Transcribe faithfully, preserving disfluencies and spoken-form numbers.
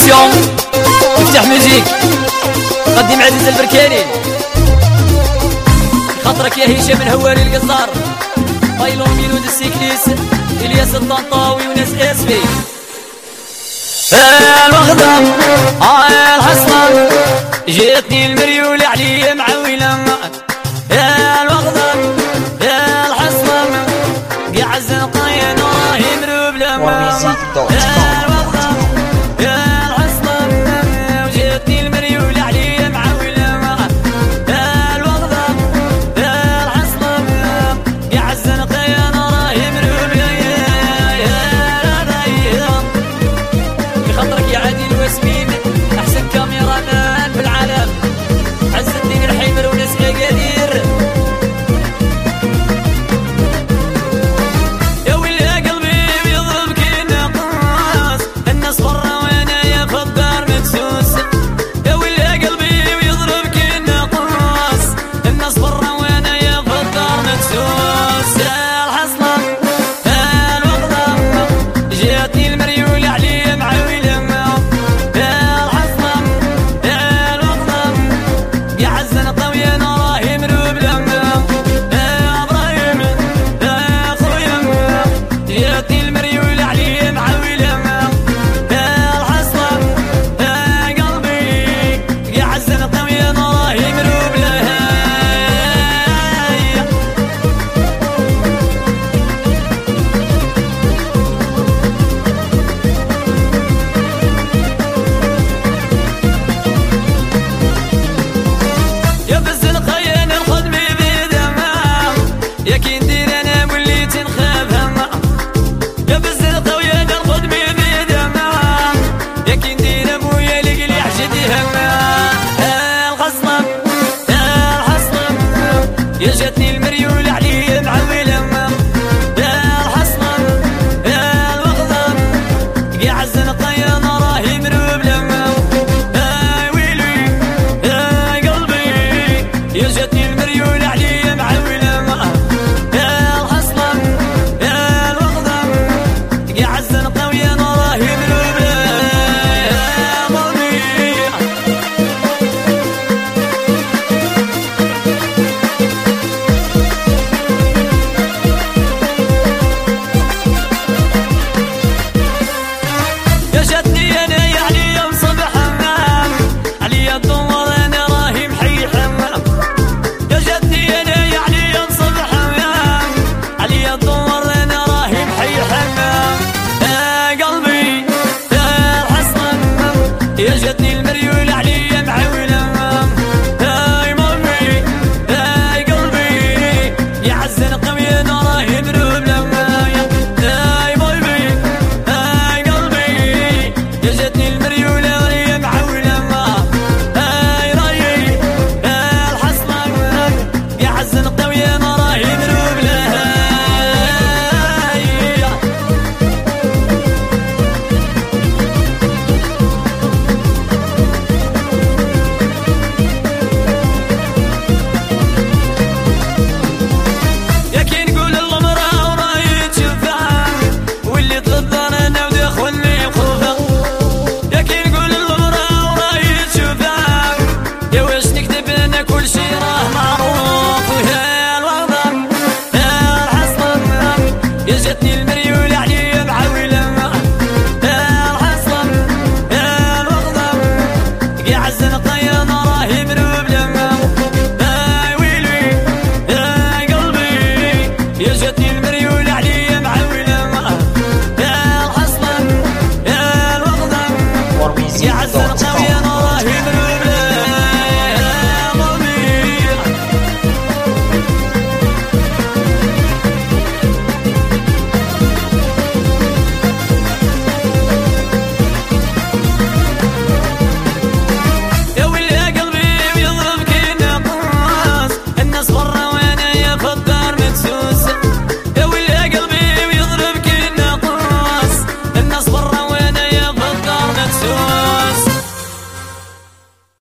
برودكسيون مفتاح ميوزيك قدم عزيز البركاني خاطرك يا هشام الهواري القصار بايلون ميلود السيكليس الياس الطنطاوي وناس اسفي الوغدة الحصلة جاتني المريول عليا معويلة الوغدة الحصلة قاع زنقايا راهي مروب لما يا جاتني المريول عليا معويلة يا الحصلة يا الوغدة قاع الزنقايا راهي مروب لما يا ويلي يا قلبي يا جاتني المريول عليا معويلة يا الحصلة يا الوغدة قاع